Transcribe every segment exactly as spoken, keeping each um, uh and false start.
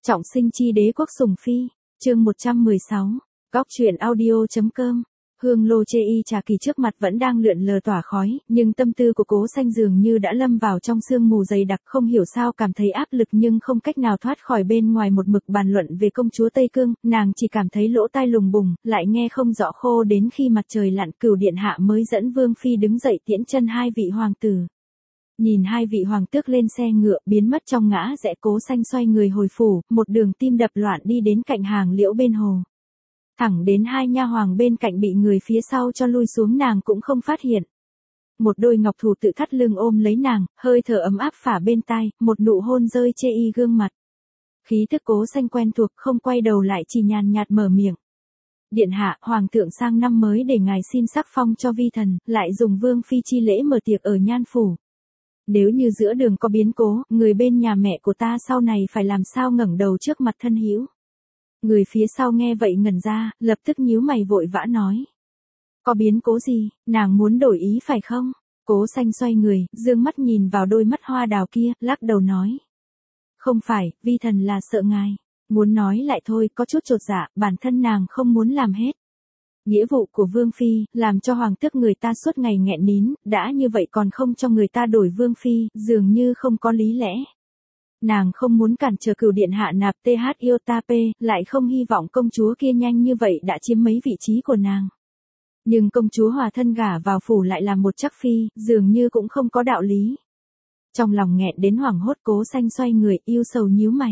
Trọng sinh chi đế quốc sủng phi, chương một trăm mười sáu, góc truyện audio.com. Hương lô chê y trà kỳ trước mặt vẫn đang lượn lờ tỏa khói, nhưng tâm tư của Cố Xanh dường như đã lâm vào trong sương mù dày đặc, không hiểu sao cảm thấy áp lực nhưng không cách nào thoát khỏi bên ngoài một mực bàn luận về công chúa Tây Cương, nàng chỉ cảm thấy lỗ tai lùng bùng, lại nghe không rõ khô đến khi mặt trời lặn Cửu điện hạ mới dẫn Vương phi đứng dậy tiễn chân hai vị hoàng tử. Nhìn hai vị hoàng tước lên xe ngựa biến mất trong ngã rẽ, Cố Xanh xoay người hồi phủ, một đường tim đập loạn đi đến cạnh hàng liễu bên hồ. Thẳng đến hai nha hoàng bên cạnh bị người phía sau cho lui xuống nàng cũng không phát hiện. Một đôi ngọc thủ tự thắt lưng ôm lấy nàng, hơi thở ấm áp phả bên tai, một nụ hôn rơi chê y gương mặt. Khí thức Cố Xanh quen thuộc, không quay đầu lại chỉ nhàn nhạt mở miệng. Điện hạ, hoàng thượng sang năm mới để ngài xin sắc phong cho vi thần, lại dùng vương phi chi lễ mở tiệc ở Nhan phủ. Nếu như giữa đường có biến cố, người bên nhà mẹ của ta sau này phải làm sao ngẩng đầu trước mặt thân hữu. Người phía sau nghe vậy ngẩn ra, lập tức nhíu mày vội vã nói. Có biến cố gì, nàng muốn đổi ý phải không? Cố Xanh xoay người, dương mắt nhìn vào đôi mắt hoa đào kia, lắc đầu nói. Không phải, vi thần là sợ ngài. Muốn nói lại thôi, có chút chột dạ, bản thân nàng không muốn làm hết. Nghĩa vụ của Vương phi, làm cho hoàng tước người ta suốt ngày nghẹn nín, đã như vậy còn không cho người ta đổi Vương phi, dường như không có lý lẽ. Nàng không muốn cản trở Cửu điện hạ nạp th iota p, lại không hy vọng công chúa kia nhanh như vậy đã chiếm mấy vị trí của nàng. Nhưng công chúa hòa thân gả vào phủ lại là một chắc phi, dường như cũng không có đạo lý. Trong lòng nghẹn đến hoảng hốt, Cố Xanh xoay người, yêu sầu nhíu mày.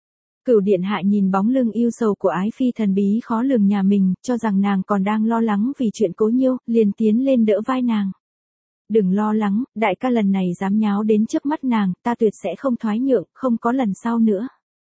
Cửu điện hạ nhìn bóng lưng yêu sầu của ái phi thần bí khó lường nhà mình, cho rằng nàng còn đang lo lắng vì chuyện Cố Nhiêu, liền tiến lên đỡ vai nàng. Đừng lo lắng, đại ca lần này dám nháo đến trước mắt nàng, ta tuyệt sẽ không thoái nhượng, không có lần sau nữa.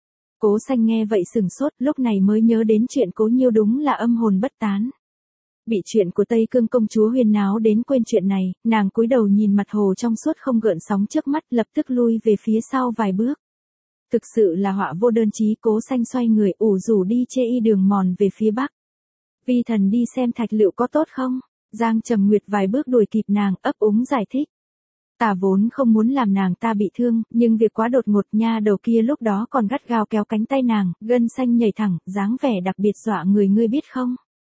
Cố Xanh nghe vậy sừng sốt, lúc này mới nhớ đến chuyện Cố Nhiêu đúng là âm hồn bất tán. Bị chuyện của Tây Cương công chúa huyên náo đến quên chuyện này, nàng cúi đầu nhìn mặt hồ trong suốt không gợn sóng trước mắt, lập tức lui về phía sau vài bước. Thực sự là họa vô đơn chí. Cố Xanh xoay người ủ rủ đi chê y đường mòn về phía bắc. Vi thần đi xem thạch lựu có tốt không? Giang Trầm Nguyệt vài bước đuổi kịp nàng, ấp úng giải thích. Ta vốn không muốn làm nàng ta bị thương, nhưng việc quá đột ngột, nha đầu kia lúc đó còn gắt gao kéo cánh tay nàng, gân xanh nhảy thẳng, dáng vẻ đặc biệt dọa người, ngươi biết không?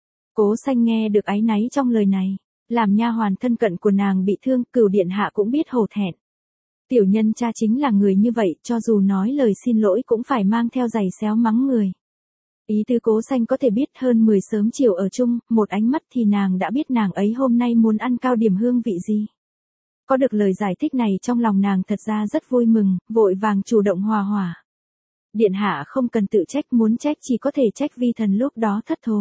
Cố Xanh nghe được áy náy trong lời này, làm nha hoàn thân cận của nàng bị thương, Cửu điện hạ cũng biết hổ thẹn. Tiểu nhân cha chính là người như vậy, cho dù nói lời xin lỗi cũng phải mang theo giày xéo mắng người. Ý tư Cố Xanh có thể biết, hơn mười sớm chiều ở chung, một ánh mắt thì nàng đã biết nàng ấy hôm nay muốn ăn cao điểm hương vị gì. Có được lời giải thích này trong lòng nàng thật ra rất vui mừng, vội vàng chủ động hòa hòa. Điện hạ không cần tự trách, muốn trách chỉ có thể trách vi thần lúc đó thất thố.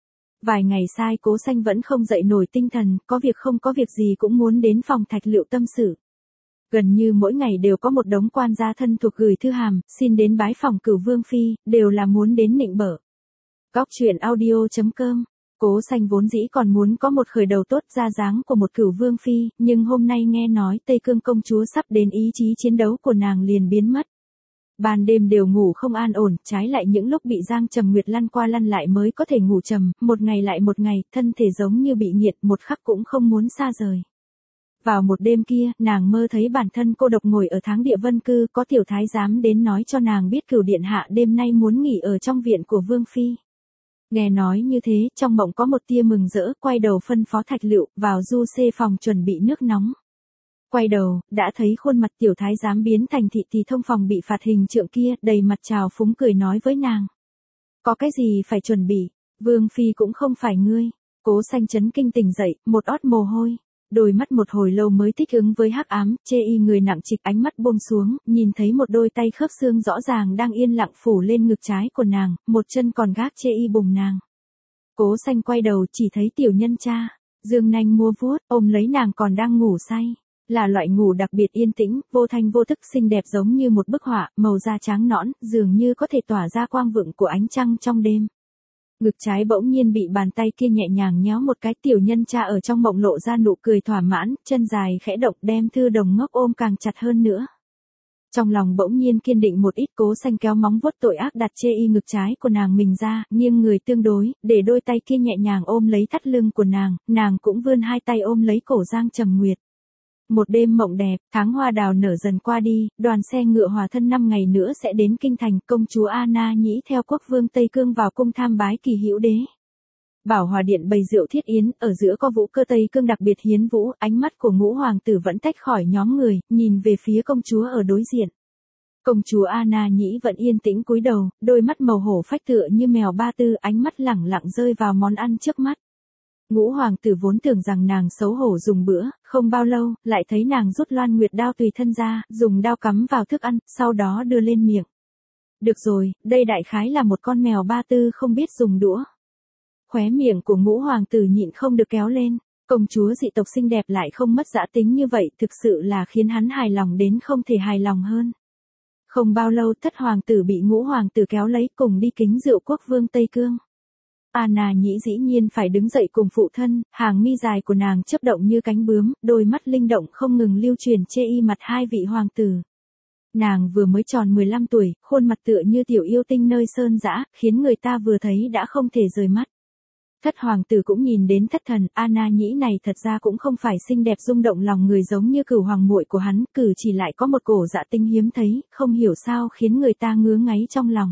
Vài ngày sai Cố Xanh vẫn không dậy nổi tinh thần, có việc không có việc gì cũng muốn đến phòng thạch lựu tâm sự. Gần như mỗi ngày đều có một đống quan gia thân thuộc gửi thư hàm, xin đến bái phòng Cửu vương phi, đều là muốn đến nịnh bợ. Góc truyện audio.com. Cố Xanh vốn dĩ còn muốn có một khởi đầu tốt ra dáng của một Cửu vương phi, nhưng hôm nay nghe nói Tây Cương công chúa sắp đến, ý chí chiến đấu của nàng liền biến mất. Ban đêm đều ngủ không an ổn, trái lại những lúc bị Giang Trầm Nguyệt lăn qua lăn lại mới có thể ngủ trầm, một ngày lại một ngày, thân thể giống như bị nghiệt, một khắc cũng không muốn xa rời. Vào một đêm kia, nàng mơ thấy bản thân cô độc ngồi ở tháng địa vân cư, có tiểu thái giám đến nói cho nàng biết Cửu điện hạ đêm nay muốn nghỉ ở trong viện của vương phi. Nghe nói như thế, trong mộng có một tia mừng rỡ, quay đầu phân phó thạch lựu, vào du xê phòng chuẩn bị nước nóng. Quay đầu, đã thấy khuôn mặt tiểu thái giám biến thành thị thì thông phòng bị phạt hình trượng kia, đầy mặt trào phúng cười nói với nàng. Có cái gì phải chuẩn bị, vương phi cũng không phải ngươi. Cố Xanh chấn kinh tỉnh dậy, một ót mồ hôi. Đôi mắt một hồi lâu mới thích ứng với hắc ám, chê y người nặng trịch, ánh mắt buông xuống, nhìn thấy một đôi tay khớp xương rõ ràng đang yên lặng phủ lên ngực trái của nàng, một chân còn gác chê y bùng nàng. Cố Xanh quay đầu chỉ thấy tiểu nhân cha, dương nanh mua vuốt, ôm lấy nàng còn đang ngủ say. Là loại ngủ đặc biệt yên tĩnh, vô thanh vô tức, xinh đẹp giống như một bức họa, màu da trắng nõn, dường như có thể tỏa ra quang vượng của ánh trăng trong đêm. Ngực trái bỗng nhiên bị bàn tay kia nhẹ nhàng nhéo một cái, tiểu nhân cha ở trong mộng lộ ra nụ cười thỏa mãn, chân dài khẽ động đem thư đồng ngốc ôm càng chặt hơn nữa. Trong lòng bỗng nhiên kiên định một ít, Cố Xanh kéo móng vuốt tội ác đặt chê y ngực trái của nàng mình ra, nghiêng người tương đối, để đôi tay kia nhẹ nhàng ôm lấy thắt lưng của nàng, nàng cũng vươn hai tay ôm lấy cổ Giang Trầm Nguyệt. Một đêm mộng đẹp, tháng hoa đào nở dần qua đi, đoàn xe ngựa hòa thân năm ngày nữa sẽ đến kinh thành, công chúa Anna Nhĩ theo quốc vương Tây Cương vào cung tham bái Kỳ Hữu Đế. Bảo Hòa điện bày rượu thiết yến, ở giữa có vũ cơ Tây Cương đặc biệt hiến vũ, ánh mắt của ngũ hoàng tử vẫn tách khỏi nhóm người, nhìn về phía công chúa ở đối diện. Công chúa Anna Nhĩ vẫn yên tĩnh cúi đầu, đôi mắt màu hổ phách tựa như mèo ba tư, ánh mắt lẳng lặng rơi vào món ăn trước mắt. Ngũ hoàng tử vốn tưởng rằng nàng xấu hổ dùng bữa, không bao lâu, lại thấy nàng rút loan nguyệt đao tùy thân ra, dùng đao cắm vào thức ăn, sau đó đưa lên miệng. Được rồi, đây đại khái là một con mèo ba tư không biết dùng đũa. Khóe miệng của ngũ hoàng tử nhịn không được kéo lên, công chúa dị tộc xinh đẹp lại không mất dã tính như vậy, thực sự là khiến hắn hài lòng đến không thể hài lòng hơn. Không bao lâu thất hoàng tử bị ngũ hoàng tử kéo lấy cùng đi kính rượu quốc vương Tây Cương. Anna Nhĩ dĩ nhiên phải đứng dậy cùng phụ thân, hàng mi dài của nàng chớp động như cánh bướm, đôi mắt linh động không ngừng lưu truyền chê y mặt hai vị hoàng tử. Nàng vừa mới tròn mười lăm tuổi, khuôn mặt tựa như tiểu yêu tinh nơi sơn dã, khiến người ta vừa thấy đã không thể rời mắt. Thất hoàng tử cũng nhìn đến thất thần, Anna Nhĩ này thật ra cũng không phải xinh đẹp rung động lòng người giống như cửu hoàng muội của hắn, cử chỉ lại có một cổ dạ tinh hiếm thấy, không hiểu sao khiến người ta ngứa ngáy trong lòng.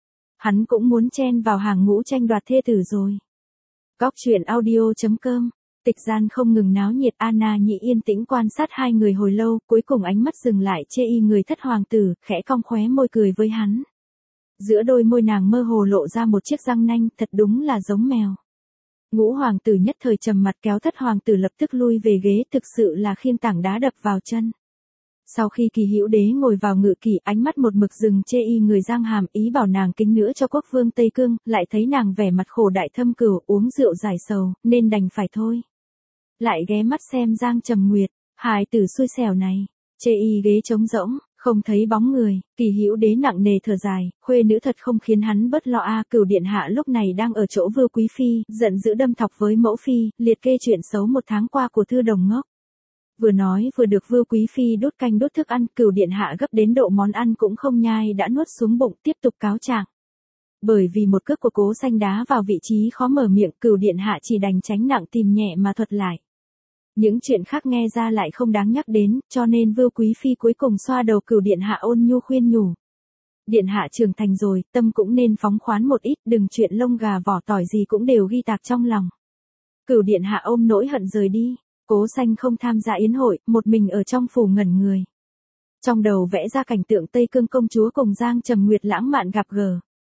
Hắn cũng muốn chen vào hàng ngũ tranh đoạt thê tử rồi. Góc truyện audio chấm com, tịch gian không ngừng náo nhiệt, Anna Nhĩ yên tĩnh quan sát hai người hồi lâu, cuối cùng ánh mắt dừng lại chê y người thất hoàng tử, khẽ cong khóe môi cười với hắn. Giữa đôi môi nàng mơ hồ lộ ra một chiếc răng nanh, thật đúng là giống mèo. Ngũ hoàng tử nhất thời trầm mặt kéo thất hoàng tử lập tức lui về ghế, thực sự là khiêng tảng đá đập vào chân. Sau khi Kỳ Hữu Đế ngồi vào ngự kỷ, ánh mắt một mực dừng chê y người Giang Hàm, ý bảo nàng kính nữa cho quốc vương Tây Cương, lại thấy nàng vẻ mặt khổ đại thâm cửu, uống rượu giải sầu, nên đành phải thôi. Lại ghé mắt xem Giang Trầm Nguyệt, hài tử xui xẻo này, chê y ghế trống rỗng, không thấy bóng người, Kỳ Hữu Đế nặng nề thở dài, khuê nữ thật không khiến hắn bớt lo a. Cửu điện hạ lúc này đang ở chỗ Vưu Quý phi, giận dữ đâm thọc với mẫu phi, liệt kê chuyện xấu một tháng qua của Thư Đồng Ngốc. Vừa nói vừa được Vưu Quý phi đốt canh đốt thức ăn, Cửu điện hạ gấp đến độ món ăn cũng không nhai đã nuốt xuống bụng, tiếp tục cáo trạng. Bởi vì một cước của Cố Xanh đá vào vị trí khó mở miệng, Cửu điện hạ chỉ đành tránh nặng tìm nhẹ mà thuật lại. Những chuyện khác nghe ra lại không đáng nhắc đến, cho nên Vưu Quý phi cuối cùng xoa đầu Cửu điện hạ ôn nhu khuyên nhủ. Điện hạ trưởng thành rồi, tâm cũng nên phóng khoán một ít, đừng chuyện lông gà vỏ tỏi gì cũng đều ghi tạc trong lòng. Cửu điện hạ ôm nỗi hận rời đi. Cố Xanh không tham gia yến hội, một mình ở trong phủ ngẩn người. Trong đầu vẽ ra cảnh tượng Tây Cương công chúa cùng Giang Trầm Nguyệt lãng mạn gặp gỡ.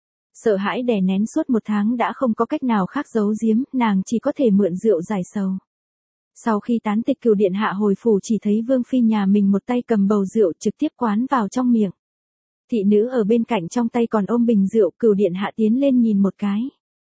Sợ hãi đè nén suốt một tháng đã không có cách nào khác giấu giếm, nàng chỉ có thể mượn rượu giải sầu. Sau khi tán tịch, Cửu điện hạ hồi phủ chỉ thấy vương phi nhà mình một tay cầm bầu rượu trực tiếp quán vào trong miệng. Thị nữ ở bên cạnh trong tay còn ôm bình rượu, Cửu điện hạ tiến lên nhìn một cái.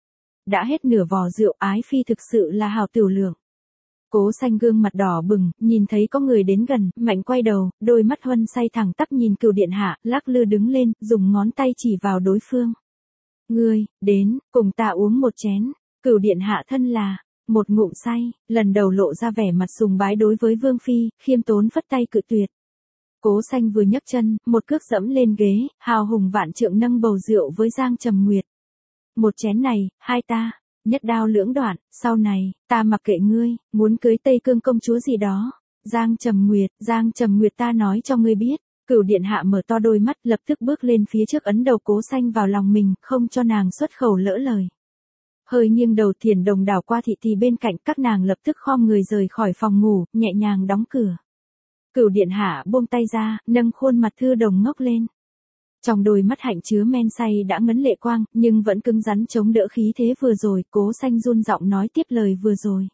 Đã hết nửa vò rượu, ái phi thực sự là hào tiểu lượng. Cố Xanh gương mặt đỏ bừng, nhìn thấy có người đến gần, mạnh quay đầu, đôi mắt huân say thẳng tắp nhìn Cửu điện hạ, lắc lư đứng lên, dùng ngón tay chỉ vào đối phương. Ngươi, đến, cùng ta uống một chén. Cửu điện hạ thân là một ngụm say, lần đầu lộ ra vẻ mặt sùng bái đối với vương phi, khiêm tốn phất tay cự tuyệt. Cố Xanh vừa nhấc chân, một cước dẫm lên ghế, hào hùng vạn trượng nâng bầu rượu với Giang Trầm Nguyệt. Một chén này, hai ta, nhất đao lưỡng đoạn, sau này, ta mặc kệ ngươi, muốn cưới Tây Cương công chúa gì đó. Giang Trầm Nguyệt, Giang Trầm Nguyệt ta nói cho ngươi biết. Cửu điện hạ mở to đôi mắt, lập tức bước lên phía trước ấn đầu Cố Xanh vào lòng mình, không cho nàng xuất khẩu lỡ lời. Hơi nghiêng đầu Thiền Đồng đảo qua thị thị bên cạnh, các nàng lập tức khom người rời khỏi phòng ngủ, nhẹ nhàng đóng cửa. Cửu điện hạ buông tay ra, nâng khuôn mặt Thư Đồng Ngốc lên. Trong đôi mắt hạnh chứa men say đã ngấn lệ quang, nhưng vẫn cứng rắn chống đỡ khí thế vừa rồi. Cố Xanh run giọng nói tiếp lời vừa rồi.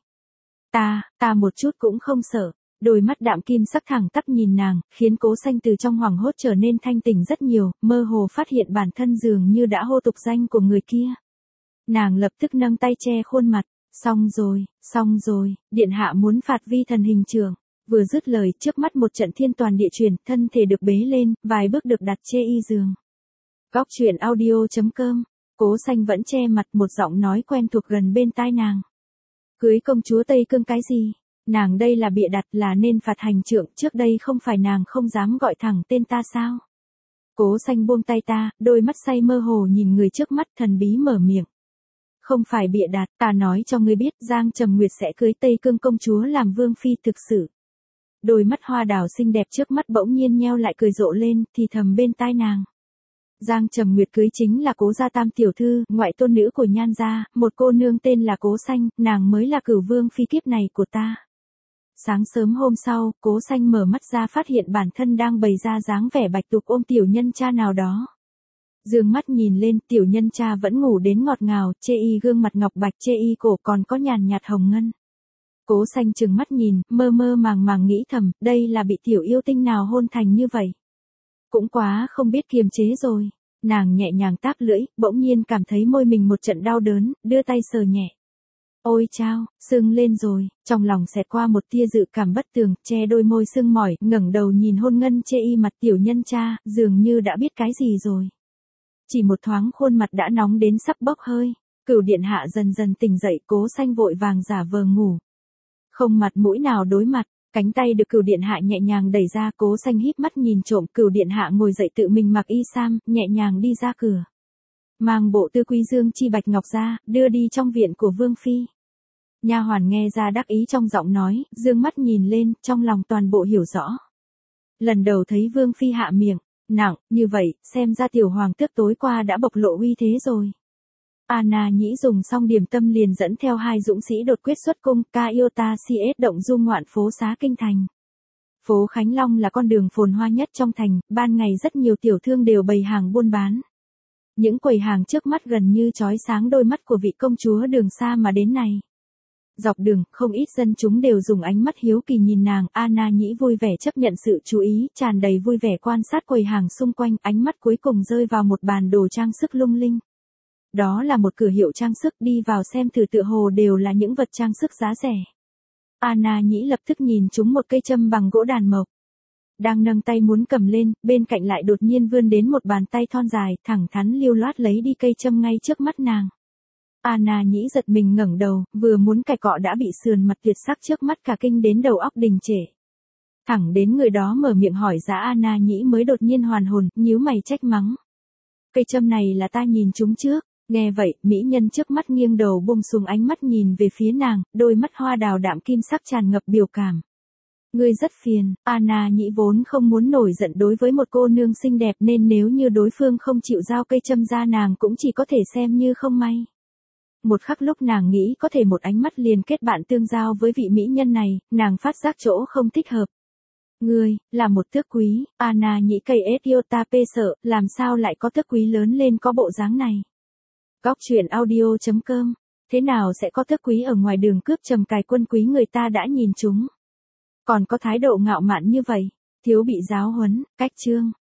Ta, ta một chút cũng không sợ. Đôi mắt đạm kim sắc thẳng tắp nhìn nàng, khiến Cố Xanh từ trong hoảng hốt trở nên thanh tỉnh rất nhiều, mơ hồ phát hiện bản thân dường như đã hô tục danh của người kia. Nàng lập tức nâng tay che khuôn mặt. Xong rồi, xong rồi, điện hạ muốn phạt vi thần hình trường. Vừa dứt lời, trước mắt một trận thiên toàn địa chuyển, thân thể được bế lên, vài bước được đặt chê y giường. Góc truyện audio chấm com, Cố Xanh vẫn che mặt, một giọng nói quen thuộc gần bên tai nàng. Cưới công chúa Tây Cương cái gì? Nàng đây là bịa đặt, là nên phạt hành trượng, trước đây không phải nàng không dám gọi thẳng tên ta sao? Cố Xanh buông tay ta, đôi mắt say mơ hồ nhìn người trước mắt, thần bí mở miệng. Không phải bịa đặt, ta nói cho ngươi biết, Giang Trầm Nguyệt sẽ cưới Tây Cương công chúa làm vương phi thực sự. đôi mắt hoa đào xinh đẹp trước mắt bỗng nhiên nheo lại cười rộ lên, thì thầm bên tai nàng. Giang Trầm Nguyệt cưới chính là Cố gia tam tiểu thư, ngoại tôn nữ của Nhan gia, một cô nương tên là Cố Xanh, nàng mới là cửu vương phi kiếp này của ta. Sáng sớm hôm sau, Cố Xanh mở mắt ra phát hiện bản thân đang bày ra dáng vẻ bạch tuộc ôm tiểu nhân cha nào đó. Dương mắt nhìn lên, tiểu nhân cha vẫn ngủ đến ngọt ngào, chê y gương mặt ngọc bạch, chê y cổ còn có nhàn nhạt hồng ngân. Cố Xanh trừng mắt nhìn, mơ mơ màng màng nghĩ thầm, đây là bị tiểu yêu tinh nào hôn thành như vậy. Cũng quá không biết kiềm chế rồi. Nàng nhẹ nhàng táp lưỡi, bỗng nhiên cảm thấy môi mình một trận đau đớn, đưa tay sờ nhẹ. Ôi chao, sưng lên rồi, trong lòng xẹt qua một tia dự cảm bất tường, che đôi môi sưng mỏi, ngẩng đầu nhìn hôn ngân chê y mặt tiểu nhân cha, dường như đã biết cái gì rồi. Chỉ một thoáng khuôn mặt đã nóng đến sắp bốc hơi, Cửu điện hạ dần dần tỉnh dậy, Cố Xanh vội vàng giả vờ ngủ. Không mặt mũi nào đối mặt, cánh tay được Cửu điện hạ nhẹ nhàng đẩy ra, Cố Xanh híp mắt nhìn trộm, Cửu điện hạ ngồi dậy tự mình mặc y sam, nhẹ nhàng đi ra cửa. Mang bộ Tư Quý Dương chi bạch ngọc ra, đưa đi trong viện của Vương phi. Nha hoàn nghe ra đắc ý trong giọng nói, dương mắt nhìn lên, trong lòng toàn bộ hiểu rõ. Lần đầu thấy Vương phi hạ miệng, nặng, như vậy, xem ra tiểu hoàng tước tối qua đã bộc lộ uy thế rồi. Anna Nhĩ dùng xong điểm tâm liền dẫn theo hai dũng sĩ đột quyết xuất cung, Kaiota xê ét động du ngoạn phố xá kinh thành. Phố Khánh Long là con đường phồn hoa nhất trong thành, ban ngày rất nhiều tiểu thương đều bày hàng buôn bán. Những quầy hàng trước mắt gần như chói sáng đôi mắt của vị công chúa đường xa mà đến này. Dọc đường, không ít dân chúng đều dùng ánh mắt hiếu kỳ nhìn nàng, Anna Nhĩ vui vẻ chấp nhận sự chú ý, tràn đầy vui vẻ quan sát quầy hàng xung quanh, ánh mắt cuối cùng rơi vào một bàn đồ trang sức lung linh. Đó là một cửa hiệu trang sức, đi vào xem thử tựa hồ đều là những vật trang sức giá rẻ. Anna Nhĩ lập tức nhìn chúng một cây châm bằng gỗ đàn mộc. Đang nâng tay muốn cầm lên, bên cạnh lại đột nhiên vươn đến một bàn tay thon dài, thẳng thắn lưu loát lấy đi cây châm ngay trước mắt nàng. Anna Nhĩ giật mình ngẩng đầu, vừa muốn cài cọ đã bị sườn mặt tuyệt sắc trước mắt cả kinh đến đầu óc đình trệ. Thẳng đến người đó mở miệng hỏi giá Anna Nhĩ mới đột nhiên hoàn hồn, nhíu mày trách mắng. Cây châm này là ta nhìn chúng trước. Nghe vậy, mỹ nhân trước mắt nghiêng đầu buông xuống ánh mắt nhìn về phía nàng, đôi mắt hoa đào đạm kim sắc tràn ngập biểu cảm. Ngươi rất phiền, Anna Nhĩ vốn không muốn nổi giận đối với một cô nương xinh đẹp nên nếu như đối phương không chịu giao cây châm ra nàng cũng chỉ có thể xem như không may. Một khắc lúc nàng nghĩ có thể một ánh mắt liền kết bạn tương giao với vị mỹ nhân này, nàng phát giác chỗ không thích hợp. Ngươi, là một tước quý, Anna Nhĩ cây Etiota P sợ, làm sao lại có tước quý lớn lên có bộ dáng này. Góc truyện audio chấm com, thế nào sẽ có tước quý ở ngoài đường cướp trầm cài quân quý người ta đã nhìn chúng. Còn có thái độ ngạo mạn như vậy, thiếu bị giáo huấn, cách chương.